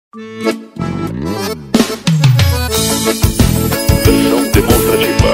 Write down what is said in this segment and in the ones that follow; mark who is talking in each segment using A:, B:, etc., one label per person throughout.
A: Versão demonstrativa.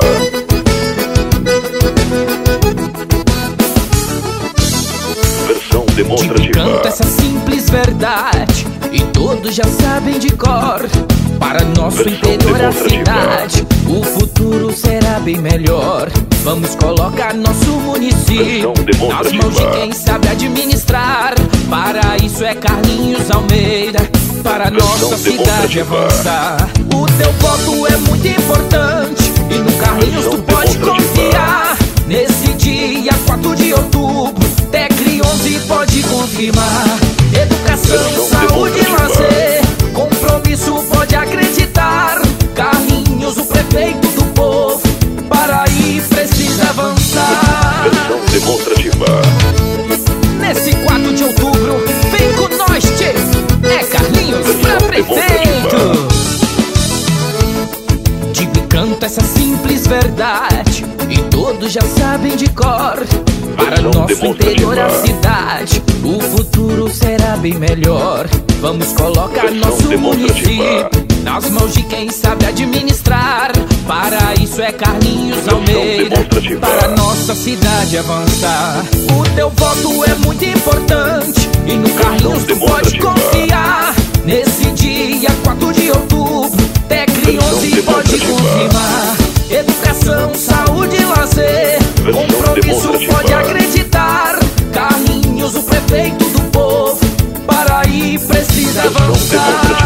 A: Versão demonstrativa.
B: Canto essa simples verdade e todos já sabem de cor. Para nosso interior, a cidade, o futuro será bem melhor. Vamos colocar nosso município nas mãos de quem sabe administrar. Para isso é Carlinhos Almeida, para nossa cidade avançar. O teu voto é muito importante e no Carlinhos tu pode confiar. Nesse dia 4 de outubro, Tecre 11 pode confirmar. Educação, saúde e lazer, compromisso pode acreditar. Carlinhos, o prefeito do povo, para aí precisa avançar.
A: Versão demonstrativa.
B: Nesse 4 de outubro, vem com nós, tchê. É Carlinhos pra prefeito. Digo e canto essa simples verdade e todos já sabem de cor. Para nosso interior, a cidade, o futuro será bem melhor. Vamos colocar nosso município nas mãos de quem sabe administrar. Para isso é Carlinhos Almeida, para nossa cidade avançar. O teu voto é muito importante e no Carlinhos tu pode confiar. Nesse dia 4 de outubro, Tecre 11 pode confirmar. Educação, saúde e lazer, compromisso pode acreditar. Carlinhos, o prefeito do povo, para aí precisa avançar.